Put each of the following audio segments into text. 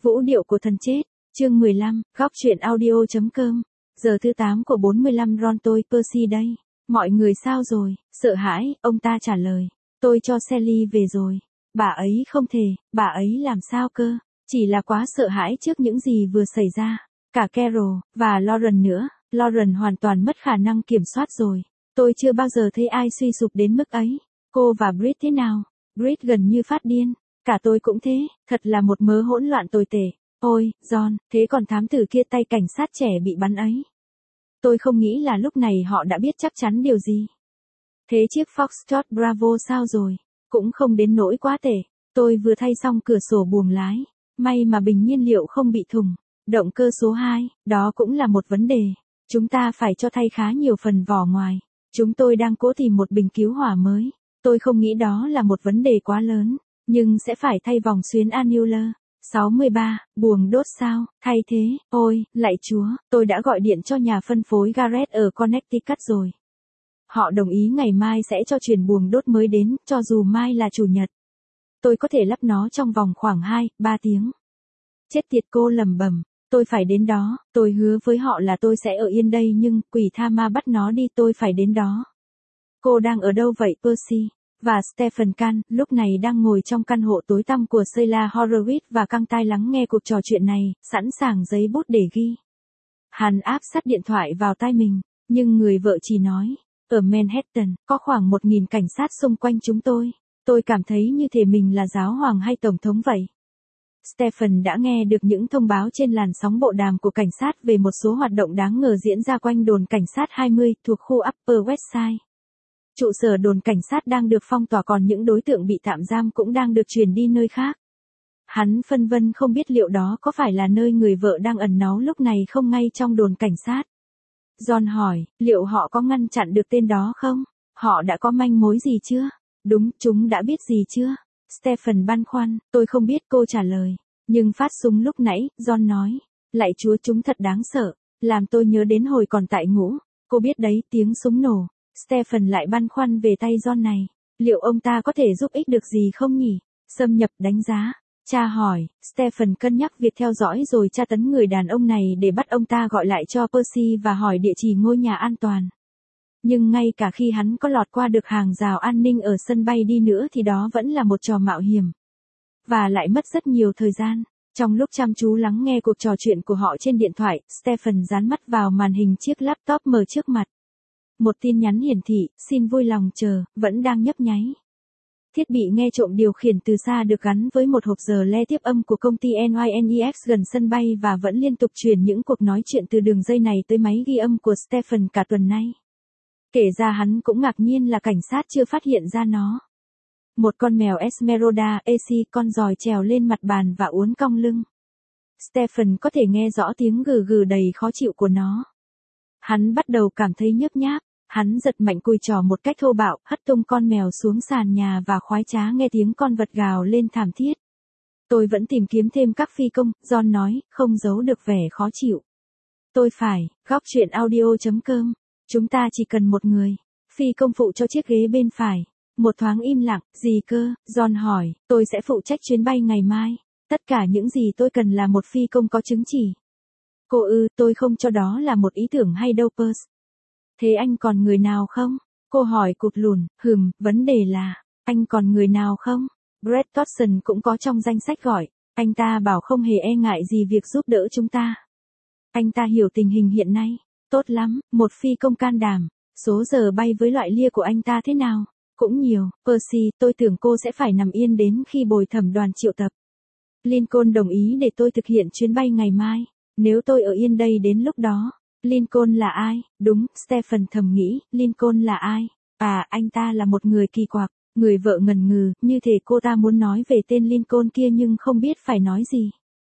Vũ điệu của thần chết, chương 15, góc truyện audio.com. Giờ thứ 8 của 45 Ron tôi Percy đây. Mọi người sao rồi, sợ hãi, ông ta trả lời. Tôi cho Sally về rồi. Bà ấy không thể, bà ấy làm sao cơ? Chỉ là quá sợ hãi trước những gì vừa xảy ra. Cả Carol, và Lauren nữa. Lauren hoàn toàn mất khả năng kiểm soát rồi. Tôi chưa bao giờ thấy ai suy sụp đến mức ấy. Cô và Brit thế nào? Brit gần như phát điên. Cả tôi cũng thế, thật là một mớ hỗn loạn tồi tệ. Ôi, John, thế còn thám tử kia tay cảnh sát trẻ bị bắn ấy. Tôi không nghĩ là lúc này họ đã biết chắc chắn điều gì. Thế chiếc Foxtrot Bravo sao rồi? Cũng không đến nỗi quá tệ. Tôi vừa thay xong cửa sổ buồng lái. May mà bình nhiên liệu không bị thủng. Động cơ số 2, đó cũng là một vấn đề. Chúng ta phải cho thay khá nhiều phần vỏ ngoài. Chúng tôi đang cố tìm một bình cứu hỏa mới. Tôi không nghĩ đó là một vấn đề quá lớn. Nhưng sẽ phải thay vòng xuyến annular. 63, buồng đốt sao, thay thế, ôi, lạy chúa, tôi đã gọi điện cho nhà phân phối Garrett ở Connecticut rồi. Họ đồng ý ngày mai sẽ cho chuyển buồng đốt mới đến, cho dù mai là chủ nhật. Tôi có thể lắp nó trong vòng khoảng 2-3 tiếng. Chết tiệt, cô lẩm bẩm, tôi phải đến đó, tôi hứa với họ là tôi sẽ ở yên đây nhưng quỷ tha ma bắt nó đi, tôi phải đến đó. Cô đang ở đâu vậy Percy? Và Stephen Kahn, lúc này đang ngồi trong căn hộ tối tăm của Sheila Horowitz và căng tai lắng nghe cuộc trò chuyện này, sẵn sàng giấy bút để ghi. Hắn áp sát điện thoại vào tai mình, nhưng người vợ chỉ nói, ở Manhattan, có khoảng 1.000 cảnh sát xung quanh chúng tôi. Tôi cảm thấy như thể mình là giáo hoàng hay tổng thống vậy. Stephen đã nghe được những thông báo trên làn sóng bộ đàm của cảnh sát về một số hoạt động đáng ngờ diễn ra quanh đồn cảnh sát 20 thuộc khu Upper West Side. Trụ sở đồn cảnh sát đang được phong tỏa còn những đối tượng bị tạm giam cũng đang được chuyển đi nơi khác. Hắn phân vân không biết liệu đó có phải là nơi người vợ đang ẩn náu lúc này không ngay trong đồn cảnh sát. John hỏi, liệu họ có ngăn chặn được tên đó không? Họ đã có manh mối gì chưa? Đúng, chúng đã biết gì chưa? Stephen băn khoăn, tôi không biết, cô trả lời. Nhưng phát súng lúc nãy, John nói. Lạy chúa, chúng thật đáng sợ. Làm tôi nhớ đến hồi còn tại ngũ. Cô biết đấy, tiếng súng nổ. Stephen lại băn khoăn về tay John này. Liệu ông ta có thể giúp ích được gì không nhỉ? Xâm nhập đánh giá. Cha hỏi, Stephen cân nhắc việc theo dõi rồi tra tấn người đàn ông này để bắt ông ta gọi lại cho Percy và hỏi địa chỉ ngôi nhà an toàn. Nhưng ngay cả khi hắn có lọt qua được hàng rào an ninh ở sân bay đi nữa thì đó vẫn là một trò mạo hiểm. Và lại mất rất nhiều thời gian. Trong lúc chăm chú lắng nghe cuộc trò chuyện của họ trên điện thoại, Stephen dán mắt vào màn hình chiếc laptop mở trước mặt. Một tin nhắn hiển thị, xin vui lòng chờ, vẫn đang nhấp nháy. Thiết bị nghe trộm điều khiển từ xa được gắn với một hộp giờ le tiếp âm của công ty NYNEX gần sân bay và vẫn liên tục truyền những cuộc nói chuyện từ đường dây này tới máy ghi âm của Stephen cả tuần nay. Kể ra hắn cũng ngạc nhiên là cảnh sát chưa phát hiện ra nó. Một con mèo Esmeralda AC con giòi trèo lên mặt bàn và uốn cong lưng. Stephen có thể nghe rõ tiếng gừ gừ đầy khó chịu của nó. Hắn bắt đầu cảm thấy nhớp nháp. Hắn giật mạnh cùi trỏ một cách thô bạo, hất tung con mèo xuống sàn nhà và khoái trá nghe tiếng con vật gào lên thảm thiết. Tôi vẫn tìm kiếm thêm các phi công, John nói, không giấu được vẻ khó chịu. Tôi phải, góc truyện audio.com. Chúng ta chỉ cần một người. Phi công phụ cho chiếc ghế bên phải. Một thoáng im lặng, gì cơ, John hỏi, tôi sẽ phụ trách chuyến bay ngày mai. Tất cả những gì tôi cần là một phi công có chứng chỉ. Cô tôi không cho đó là một ý tưởng hay đâu Percy. Thế anh còn người nào không? Cô hỏi cụt lùn, vấn đề là, anh còn người nào không? Brett Thompson cũng có trong danh sách gọi, anh ta bảo không hề e ngại gì việc giúp đỡ chúng ta. Anh ta hiểu tình hình hiện nay, tốt lắm, một phi công can đảm, số giờ bay với loại lia của anh ta thế nào? Cũng nhiều, Percy, tôi tưởng cô sẽ phải nằm yên đến khi bồi thẩm đoàn triệu tập. Lincoln đồng ý để tôi thực hiện chuyến bay ngày mai, nếu tôi ở yên đây đến lúc đó. Lincoln là ai? Đúng, Stephen thầm nghĩ, Lincoln là ai? À, anh ta là một người kỳ quặc. Người vợ ngần ngừ, như thể cô ta muốn nói về tên Lincoln kia nhưng không biết phải nói gì.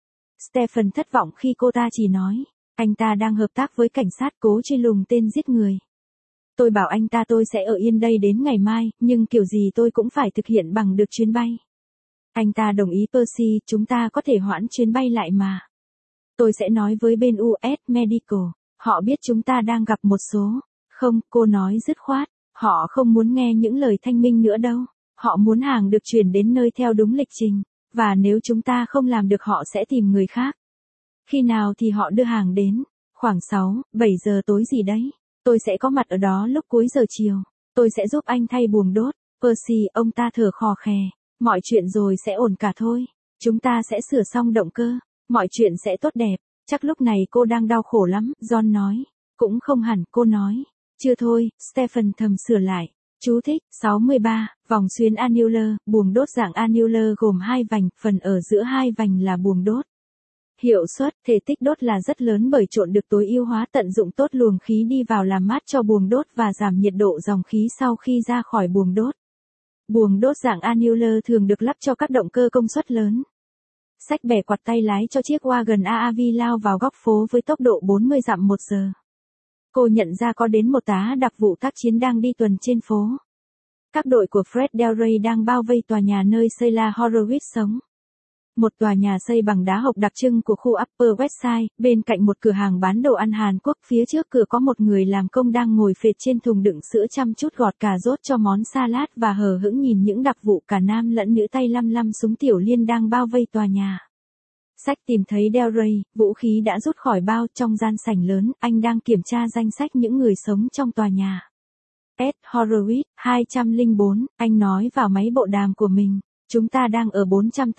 Stephen thất vọng khi cô ta chỉ nói, anh ta đang hợp tác với cảnh sát cố truy lùng tên giết người. Tôi bảo anh ta tôi sẽ ở yên đây đến ngày mai, nhưng kiểu gì tôi cũng phải thực hiện bằng được chuyến bay. Anh ta đồng ý Percy, chúng ta có thể hoãn chuyến bay lại mà. Tôi sẽ nói với bên US Medical. Họ biết chúng ta đang gặp một số. Không, cô nói dứt khoát. Họ không muốn nghe những lời thanh minh nữa đâu. Họ muốn hàng được chuyển đến nơi theo đúng lịch trình. Và nếu chúng ta không làm được họ sẽ tìm người khác. Khi nào thì họ đưa hàng đến? Khoảng 6, 7 giờ tối gì đấy. Tôi sẽ có mặt ở đó lúc cuối giờ chiều. Tôi sẽ giúp anh thay buồng đốt. Percy, ông ta thở khò khè. Mọi chuyện rồi sẽ ổn cả thôi. Chúng ta sẽ sửa xong động cơ. Mọi chuyện sẽ tốt đẹp. Chắc lúc này cô đang đau khổ lắm, John nói. Cũng không hẳn, cô nói. Chưa thôi, Stephen thầm sửa lại. Chú thích, 63, vòng xuyến annular, buồng đốt dạng annular gồm 2 vành, phần ở giữa 2 vành là buồng đốt. Hiệu suất, thể tích đốt là rất lớn bởi trộn được tối ưu hóa tận dụng tốt luồng khí đi vào làm mát cho buồng đốt và giảm nhiệt độ dòng khí sau khi ra khỏi buồng đốt. Buồng đốt dạng annular thường được lắp cho các động cơ công suất lớn. Sách bẻ quạt tay lái cho chiếc wagon AAV lao vào góc phố với tốc độ 40 dặm một giờ. Cô nhận ra có đến một tá đặc vụ tác chiến đang đi tuần trên phố. Các đội của Fred Del Rey đang bao vây tòa nhà nơi Sheila Horowitz sống. Một tòa nhà xây bằng đá hộc đặc trưng của khu Upper West Side, bên cạnh một cửa hàng bán đồ ăn Hàn Quốc. Phía trước cửa có một người làm công đang ngồi phệt trên thùng đựng sữa chăm chút gọt cà rốt cho món salad và hờ hững nhìn những đặc vụ cả nam lẫn nữ tay lăm lăm súng tiểu liên đang bao vây tòa nhà. Sách tìm thấy Del Rey, vũ khí đã rút khỏi bao trong gian sảnh lớn, anh đang kiểm tra danh sách những người sống trong tòa nhà. Ed Horowitz, 204, anh nói vào máy bộ đàm của mình. Chúng ta đang ở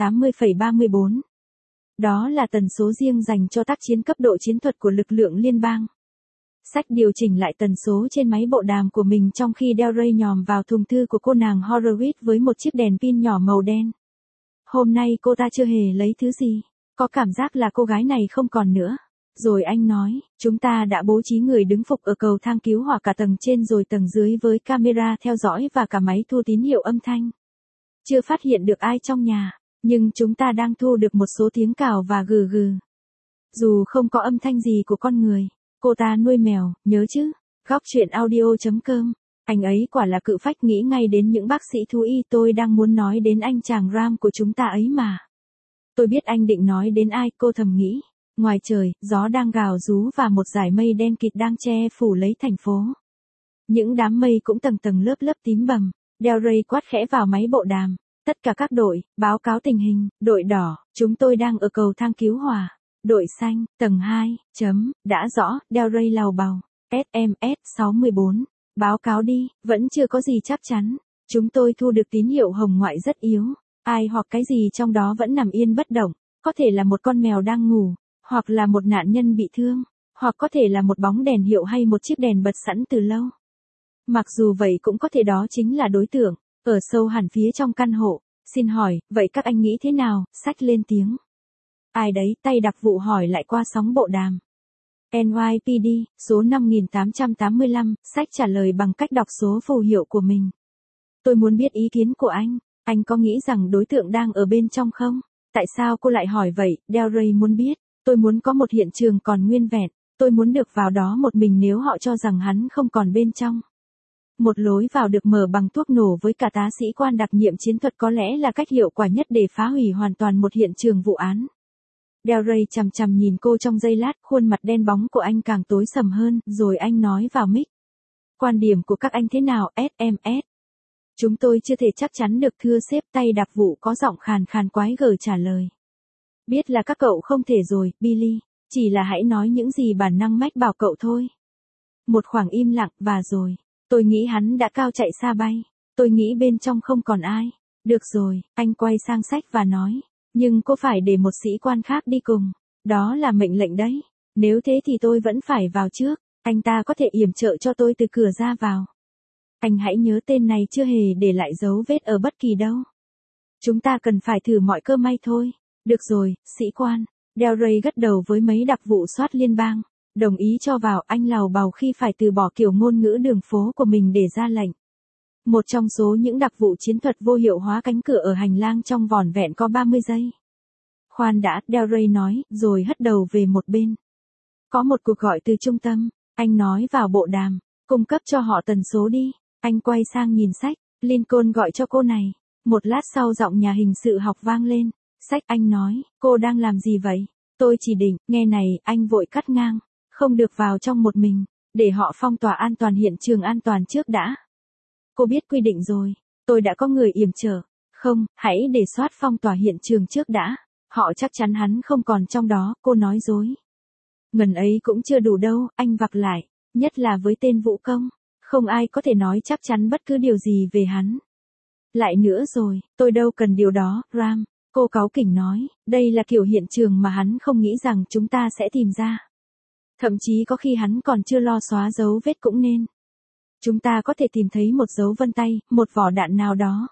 480,34. Đó là tần số riêng dành cho tác chiến cấp độ chiến thuật của lực lượng liên bang. Sách điều chỉnh lại tần số trên máy bộ đàm của mình trong khi Del Rey nhòm vào thùng thư của cô nàng Horowitz với một chiếc đèn pin nhỏ màu đen. Hôm nay cô ta chưa hề lấy thứ gì. Có cảm giác là cô gái này không còn nữa. Rồi anh nói, chúng ta đã bố trí người đứng phục ở cầu thang cứu hỏa cả tầng trên rồi tầng dưới với camera theo dõi và cả máy thu tín hiệu âm thanh. Chưa phát hiện được ai trong nhà, nhưng chúng ta đang thu được một số tiếng cào và gừ gừ. Dù không có âm thanh gì của con người, cô ta nuôi mèo, nhớ chứ? Góc truyện audio.com. Anh ấy quả là cự phách, nghĩ ngay đến những bác sĩ thú y. Tôi đang muốn nói đến anh chàng Ram của chúng ta ấy mà. Tôi biết anh định nói đến ai, cô thầm nghĩ. Ngoài trời, gió đang gào rú và một dải mây đen kịt đang che phủ lấy thành phố. Những đám mây cũng tầng tầng lớp lớp tím bầm. Del Rey quát khẽ vào máy bộ đàm. Tất cả các đội, báo cáo tình hình. Đội đỏ, chúng tôi đang ở cầu thang cứu hỏa. Đội xanh, tầng 2, đã rõ, Del Rey lầu bầu. SMS 64. Báo cáo đi, vẫn chưa có gì chắc chắn. Chúng tôi thu được tín hiệu hồng ngoại rất yếu. Ai hoặc cái gì trong đó vẫn nằm yên bất động. Có thể là một con mèo đang ngủ, hoặc là một nạn nhân bị thương, hoặc có thể là một bóng đèn hiệu hay một chiếc đèn bật sẵn từ lâu. Mặc dù vậy cũng có thể đó chính là đối tượng, ở sâu hẳn phía trong căn hộ. Xin hỏi, vậy các anh nghĩ thế nào? Sách lên tiếng. Ai đấy? Tay đặc vụ hỏi lại qua sóng bộ đàm. NYPD, số 5885, sách trả lời bằng cách đọc số phù hiệu của mình. Tôi muốn biết ý kiến của anh có nghĩ rằng đối tượng đang ở bên trong không? Tại sao cô lại hỏi vậy? Del Rey muốn biết. Tôi muốn có một hiện trường còn nguyên vẹn. Tôi muốn được vào đó một mình nếu họ cho rằng hắn không còn bên trong. Một lối vào được mở bằng thuốc nổ với cả tá sĩ quan đặc nhiệm chiến thuật có lẽ là cách hiệu quả nhất để phá hủy hoàn toàn một hiện trường vụ án. Del Rey chằm chằm nhìn cô trong giây lát, khuôn mặt đen bóng của anh càng tối sầm hơn, rồi anh nói vào mic. Quan điểm của các anh thế nào? SMS. Chúng tôi chưa thể chắc chắn được thưa sếp. Tay đặc vụ có giọng khàn khàn quái gở trả lời. Biết là các cậu không thể rồi, Billy. Chỉ là hãy nói những gì bản năng mách bảo cậu thôi. Một khoảng im lặng, và rồi. Tôi nghĩ hắn đã cao chạy xa bay. Tôi nghĩ bên trong không còn ai. Được rồi, anh quay sang sách và nói. Nhưng cô phải để một sĩ quan khác đi cùng. Đó là mệnh lệnh đấy. Nếu thế thì tôi vẫn phải vào trước. Anh ta có thể yểm trợ cho tôi từ cửa ra vào. Anh hãy nhớ tên này chưa hề để lại dấu vết ở bất kỳ đâu. Chúng ta cần phải thử mọi cơ may thôi. Được rồi, sĩ quan. Del Rey gật đầu với mấy đặc vụ soát liên bang. Đồng ý cho vào. Anh lầu bầu khi phải từ bỏ kiểu ngôn ngữ đường phố của mình để ra lệnh. Một trong số những đặc vụ chiến thuật vô hiệu hóa cánh cửa ở hành lang trong vỏn vẹn có 30 giây. Khoan đã, Del Rey nói, rồi hất đầu về một bên. Có một cuộc gọi từ trung tâm. Anh nói vào bộ đàm. Cung cấp cho họ tần số đi. Anh quay sang nhìn sách. Lincoln gọi cho cô này. Một lát sau giọng nhà hình sự học vang lên. Sách, anh nói, cô đang làm gì vậy? Tôi chỉ định, nghe này, anh vội cắt ngang. Không được vào trong một mình. Để họ phong tỏa an toàn hiện trường an toàn trước đã. Cô biết quy định rồi. Tôi đã có người yểm trợ. Không, hãy để soát phong tỏa hiện trường trước đã. Họ chắc chắn hắn không còn trong đó, cô nói dối. Ngần ấy cũng chưa đủ đâu, anh vặc lại. Nhất là với tên Vũ Công. Không ai có thể nói chắc chắn bất cứ điều gì về hắn. Lại nữa rồi, tôi đâu cần điều đó, Ram. Cô cáu kỉnh nói, đây là kiểu hiện trường mà hắn không nghĩ rằng chúng ta sẽ tìm ra. Thậm chí có khi hắn còn chưa lo xóa dấu vết cũng nên. Chúng ta có thể tìm thấy một dấu vân tay, một vỏ đạn nào đó.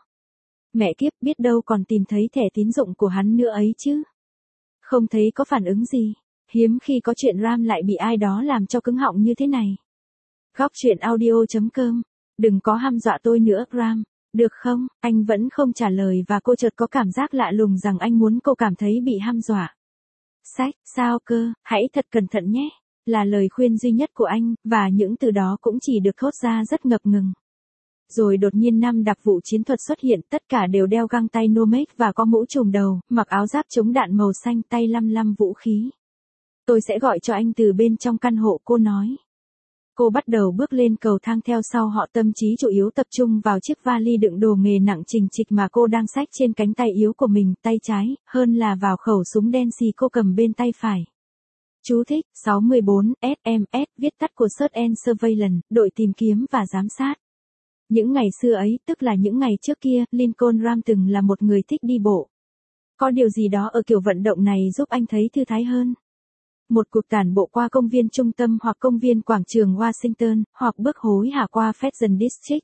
Mẹ kiếp, biết đâu còn tìm thấy thẻ tín dụng của hắn nữa ấy chứ. Không thấy có phản ứng gì. Hiếm khi có chuyện Ram lại bị ai đó làm cho cứng họng như thế này. Góc chuyện audio.com. Đừng có hăm dọa tôi nữa, Ram. Được không? Anh vẫn không trả lời và cô chợt có cảm giác lạ lùng rằng anh muốn cô cảm thấy bị hăm dọa. Sách, sao cơ, hãy thật cẩn thận nhé. Là lời khuyên duy nhất của anh, và những từ đó cũng chỉ được thốt ra rất ngập ngừng. Rồi đột nhiên 5 đặc vụ chiến thuật xuất hiện, tất cả đều đeo găng tay Nomex và có mũ trùm đầu, mặc áo giáp chống đạn màu xanh, tay lăm lăm vũ khí. Tôi sẽ gọi cho anh từ bên trong căn hộ, cô nói. Cô bắt đầu bước lên cầu thang theo sau họ, tâm trí chủ yếu tập trung vào chiếc vali đựng đồ nghề nặng trình trịch mà cô đang xách trên cánh tay yếu của mình, tay trái, hơn là vào khẩu súng đen xì cô cầm bên tay phải. Chú thích, 64, SMS, viết tắt của Search and Surveillance, đội tìm kiếm và giám sát. Những ngày xưa ấy, tức là những ngày trước kia, Lincoln Ram từng là một người thích đi bộ. Có điều gì đó ở kiểu vận động này giúp anh thấy thư thái hơn. Một cuộc tản bộ qua công viên trung tâm hoặc công viên quảng trường Washington, hoặc bước hối hả qua Fashion District.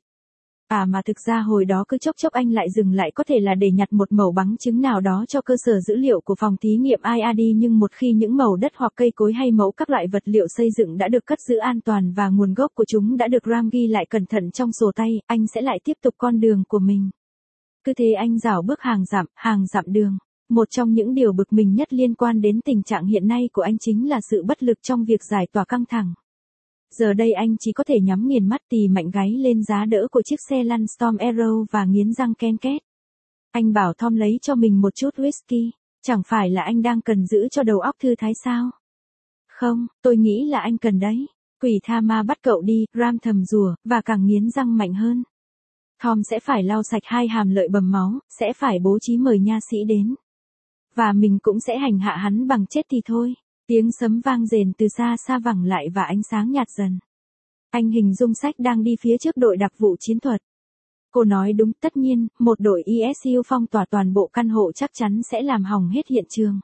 Mà thực ra hồi đó cứ chốc chốc anh lại dừng lại, có thể là để nhặt một mẩu bằng chứng nào đó cho cơ sở dữ liệu của phòng thí nghiệm IRD, nhưng một khi những mẩu đất hoặc cây cối hay mẫu các loại vật liệu xây dựng đã được cất giữ an toàn và nguồn gốc của chúng đã được Ram ghi lại cẩn thận trong sổ tay, anh sẽ lại tiếp tục con đường của mình. Cứ thế anh rảo bước hàng dặm đường. Một trong những điều bực mình nhất liên quan đến tình trạng hiện nay của anh chính là sự bất lực trong việc giải tỏa căng thẳng. Giờ đây anh chỉ có thể nhắm nghiền mắt tì mạnh gáy lên giá đỡ của chiếc xe lăn Storm Arrow và nghiến răng ken két. Anh bảo Tom lấy cho mình một chút whisky, chẳng phải là anh đang cần giữ cho đầu óc thư thái sao? Không, tôi nghĩ là anh cần đấy. Quỷ tha ma bắt cậu đi, Ram thầm rủa, và càng nghiến răng mạnh hơn. Tom sẽ phải lau sạch 2 hàm lợi bầm máu, sẽ phải bố trí mời nha sĩ đến. Và mình cũng sẽ hành hạ hắn bằng chết thì thôi. Tiếng sấm vang rền từ xa xa vẳng lại và ánh sáng nhạt dần. Anh hình dung sách đang đi phía trước đội đặc vụ chiến thuật. Cô nói đúng, tất nhiên, một đội ESU phong tỏa toàn bộ căn hộ chắc chắn sẽ làm hỏng hết hiện trường.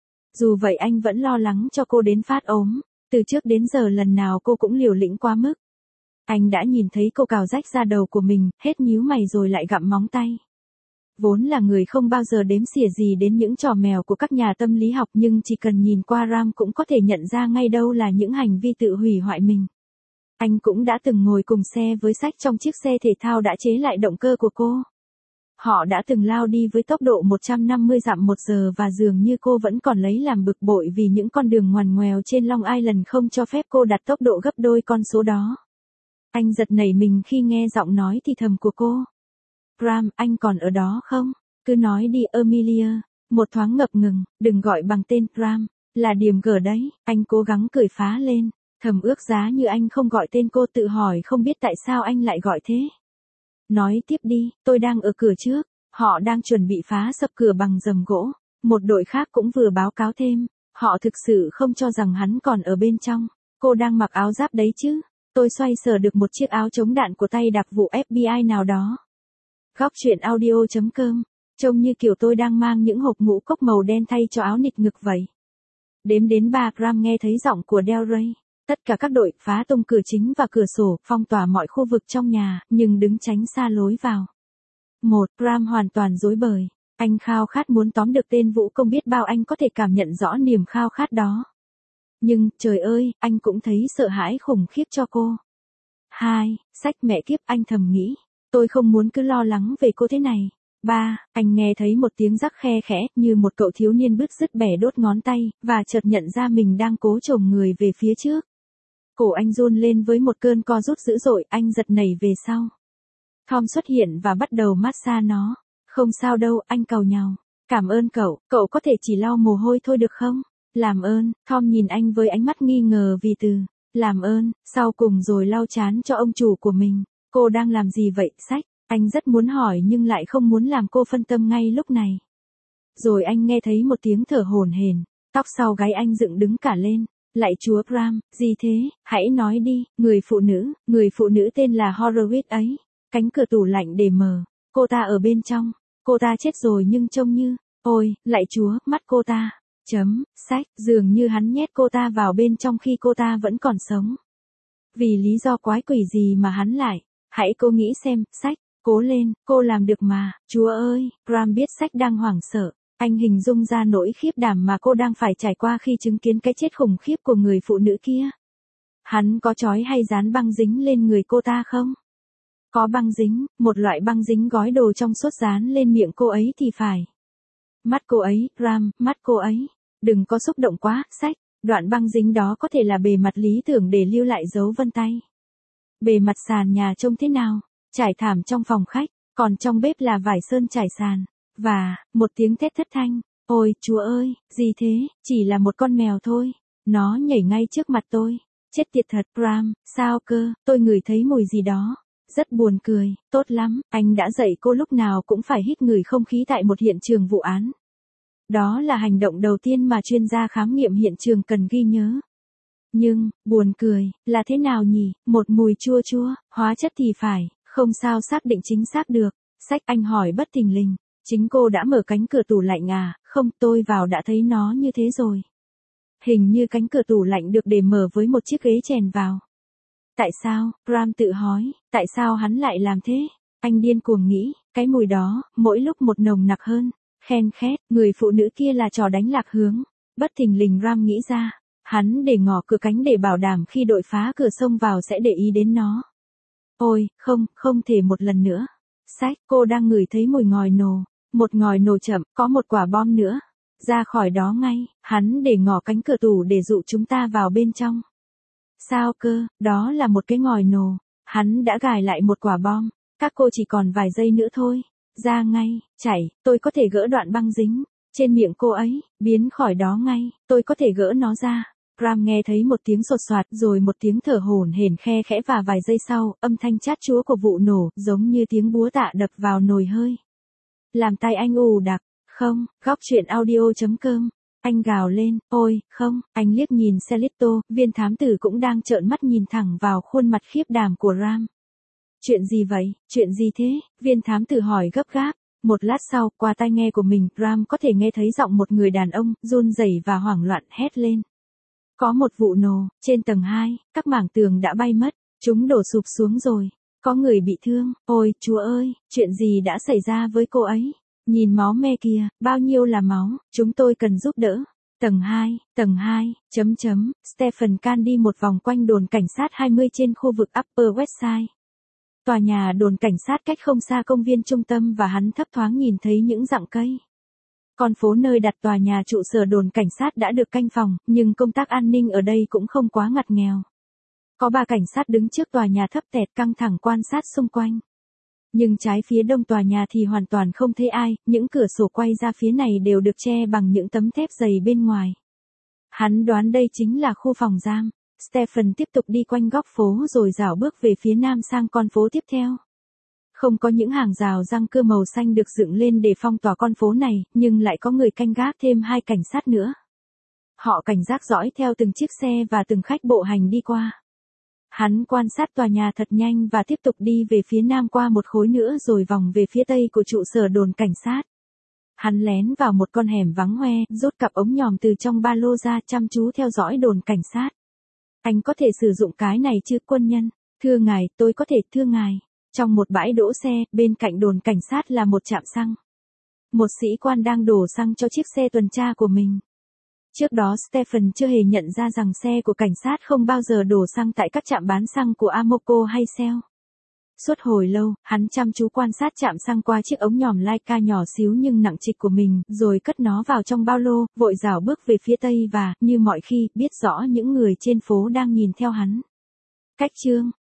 Dù vậy anh vẫn lo lắng cho cô đến phát ốm. Từ trước đến giờ lần nào cô cũng liều lĩnh quá mức. Anh đã nhìn thấy cô cào rách da đầu của mình, hết nhíu mày rồi lại gặm móng tay. Vốn là người không bao giờ đếm xỉa gì đến những trò mèo của các nhà tâm lý học, nhưng chỉ cần nhìn qua Ram cũng có thể nhận ra ngay đâu là những hành vi tự hủy hoại mình. Anh cũng đã từng ngồi cùng xe với sách trong chiếc xe thể thao đã chế lại động cơ của cô. Họ đã từng lao đi với tốc độ 150 dặm một giờ và dường như cô vẫn còn lấy làm bực bội vì những con đường ngoằn ngoèo trên Long Island không cho phép cô đặt tốc độ gấp đôi con số đó. Anh giật nảy mình khi nghe giọng nói thì thầm của cô. Ram, anh còn ở đó không? Cứ nói đi Amelia. Một thoáng ngập ngừng, đừng gọi bằng tên Ram, là điểm gở đấy. Anh cố gắng cười phá lên, thầm ước giá như anh không gọi tên cô, tự hỏi không biết tại sao anh lại gọi thế. Nói tiếp đi, tôi đang ở cửa trước, họ đang chuẩn bị phá sập cửa bằng rầm gỗ. Một đội khác cũng vừa báo cáo thêm, họ thực sự không cho rằng hắn còn ở bên trong. Cô đang mặc áo giáp đấy chứ? Tôi xoay sở được một chiếc áo chống đạn của tay đặc vụ FBI nào đó. Góc chuyện audio.com, trông như kiểu tôi đang mang những hộp ngũ cốc màu đen thay cho áo nịt ngực vậy. Đếm đến 3, Ram nghe thấy giọng của Del Rey. Tất cả các đội phá tung cửa chính và cửa sổ, phong tỏa mọi khu vực trong nhà, nhưng đứng tránh xa lối vào. 1. Ram hoàn toàn rối bời. Anh khao khát muốn tóm được tên Vũ Công, biết bao anh có thể cảm nhận rõ niềm khao khát đó. Nhưng, trời ơi, anh cũng thấy sợ hãi khủng khiếp cho cô. 2. Sách mẹ kiếp, anh thầm nghĩ. Tôi không muốn cứ lo lắng về cô thế này. 3. Anh nghe thấy một tiếng rắc khe khẽ, như một cậu thiếu niên bứt rứt bẻ đốt ngón tay, và chợt nhận ra mình đang cố chồm người về phía trước. Cổ anh run lên với một cơn co rút dữ dội, anh giật nảy về sau. Tom xuất hiện và bắt đầu massage nó. Không sao đâu, anh càu nhàu. Cảm ơn cậu có thể chỉ lau mồ hôi thôi được không? Làm ơn, Tom nhìn anh với ánh mắt nghi ngờ vì từ làm ơn, sau cùng rồi lau trán cho ông chủ của mình. Cô đang làm gì vậy, sách? Anh rất muốn hỏi nhưng lại không muốn làm cô phân tâm ngay lúc này. Rồi anh nghe thấy một tiếng thở hổn hển, tóc sau gáy anh dựng đứng cả lên. Lạy Chúa Graham, gì thế, hãy nói đi, người phụ nữ tên là Horowitz ấy. Cánh cửa tủ lạnh để mở, cô ta ở bên trong, cô ta chết rồi nhưng trông như, ôi, lạy Chúa, mắt cô ta. Sách, dường như hắn nhét cô ta vào bên trong khi cô ta vẫn còn sống. Vì lý do quái quỷ gì mà hắn lại, hãy cô nghĩ xem, Sách, cố lên, cô làm được mà, Chúa ơi, Graham biết Sách đang hoảng sợ. Anh hình dung ra nỗi khiếp đảm mà cô đang phải trải qua khi chứng kiến cái chết khủng khiếp của người phụ nữ kia. Hắn có trói hay dán băng dính lên người cô ta không? Có băng dính, một loại băng dính gói đồ trong suốt dán lên miệng cô ấy thì phải. Mắt cô ấy, Graham, mắt cô ấy. Đừng có xúc động quá, Sách. Đoạn băng dính đó có thể là bề mặt lý tưởng để lưu lại dấu vân tay. Bề mặt sàn nhà trông thế nào? Trải thảm trong phòng khách, còn trong bếp là vải sơn trải sàn. Và, một tiếng thét thất thanh. Ôi, Chúa ơi, gì thế, chỉ là một con mèo thôi. Nó nhảy ngay trước mặt tôi. Chết tiệt thật, Graham, sao cơ, tôi ngửi thấy mùi gì đó. Rất buồn cười, tốt lắm, anh đã dạy cô lúc nào cũng phải hít ngửi không khí tại một hiện trường vụ án. Đó là hành động đầu tiên mà chuyên gia khám nghiệm hiện trường cần ghi nhớ. Nhưng, buồn cười, là thế nào nhỉ, một mùi chua chua, hóa chất thì phải, không sao xác định chính xác được. Sách, anh hỏi bất thình lình, chính cô đã mở cánh cửa tủ lạnh à? Không, tôi vào đã thấy nó như thế rồi. Hình như cánh cửa tủ lạnh được để mở với một chiếc ghế chèn vào. Tại sao, Graham tự hỏi, tại sao hắn lại làm thế? Anh điên cuồng nghĩ, cái mùi đó, mỗi lúc một nồng nặc hơn. Khen khét, người phụ nữ kia là trò đánh lạc hướng. Bất thình lình Graham nghĩ ra, hắn để ngỏ cửa cánh để bảo đảm khi đội phá cửa xông vào sẽ để ý đến nó. Ôi, không thể một lần nữa. Sách, cô đang ngửi thấy mùi ngòi nổ. Một ngòi nổ chậm, có một quả bom nữa. Ra khỏi đó ngay, hắn để ngỏ cánh cửa tủ để dụ chúng ta vào bên trong. Sao cơ, đó là một cái ngòi nổ. Hắn đã gài lại một quả bom. Các cô chỉ còn vài giây nữa thôi. Ra ngay, chạy, tôi có thể gỡ đoạn băng dính. Trên miệng cô ấy, biến khỏi đó ngay, tôi có thể gỡ nó ra. Graham nghe thấy một tiếng sột soạt rồi một tiếng thở hổn hển khe khẽ và vài giây sau, âm thanh chát chúa của vụ nổ, giống như tiếng búa tạ đập vào nồi hơi. Làm tay anh ù đặc, không, góc chuyện audio.com. Anh gào lên, ôi, không, anh liếc nhìn Celito, viên thám tử cũng đang trợn mắt nhìn thẳng vào khuôn mặt khiếp đảm của Graham. Chuyện gì vậy, chuyện gì thế, viên thám tử hỏi gấp gáp. Một lát sau, qua tai nghe của mình, Graham có thể nghe thấy giọng một người đàn ông, run rẩy và hoảng loạn hét lên. Có một vụ nổ, trên tầng 2, các mảng tường đã bay mất, chúng đổ sụp xuống rồi. Có người bị thương, ôi, Chúa ơi, chuyện gì đã xảy ra với cô ấy? Nhìn máu me kìa, bao nhiêu là máu, chúng tôi cần giúp đỡ. Tầng 2, Stephen Can đi một vòng quanh đồn cảnh sát 20 trên khu vực Upper West Side. Tòa nhà đồn cảnh sát cách không xa công viên trung tâm và hắn thấp thoáng nhìn thấy những rặng cây. Con phố nơi đặt tòa nhà trụ sở đồn cảnh sát đã được canh phòng, nhưng công tác an ninh ở đây cũng không quá ngặt nghèo. Có 3 cảnh sát đứng trước tòa nhà thấp tẹt căng thẳng quan sát xung quanh. Nhưng trái phía đông tòa nhà thì hoàn toàn không thấy ai, những cửa sổ quay ra phía này đều được che bằng những tấm thép dày bên ngoài. Hắn đoán đây chính là khu phòng giam. Stephen tiếp tục đi quanh góc phố rồi dạo bước về phía nam sang con phố tiếp theo. Không có những hàng rào răng cưa màu xanh được dựng lên để phong tỏa con phố này, nhưng lại có người canh gác thêm 2 cảnh sát nữa. Họ cảnh giác dõi theo từng chiếc xe và từng khách bộ hành đi qua. Hắn quan sát tòa nhà thật nhanh và tiếp tục đi về phía nam qua một khối nữa rồi vòng về phía tây của trụ sở đồn cảnh sát. Hắn lén vào một con hẻm vắng hoe, rút cặp ống nhòm từ trong ba lô ra chăm chú theo dõi đồn cảnh sát. Anh có thể sử dụng cái này chứ quân nhân? Thưa ngài, tôi có thể thưa ngài. Trong một bãi đỗ xe, bên cạnh đồn cảnh sát là một trạm xăng. Một sĩ quan đang đổ xăng cho chiếc xe tuần tra của mình. Trước đó Stephen chưa hề nhận ra rằng xe của cảnh sát không bao giờ đổ xăng tại các trạm bán xăng của Amoco hay Shell. Suốt hồi lâu, hắn chăm chú quan sát trạm xăng qua chiếc ống nhòm Leica nhỏ xíu nhưng nặng trịch của mình, rồi cất nó vào trong ba lô, vội dảo bước về phía tây và, như mọi khi, biết rõ những người trên phố đang nhìn theo hắn. Cách chương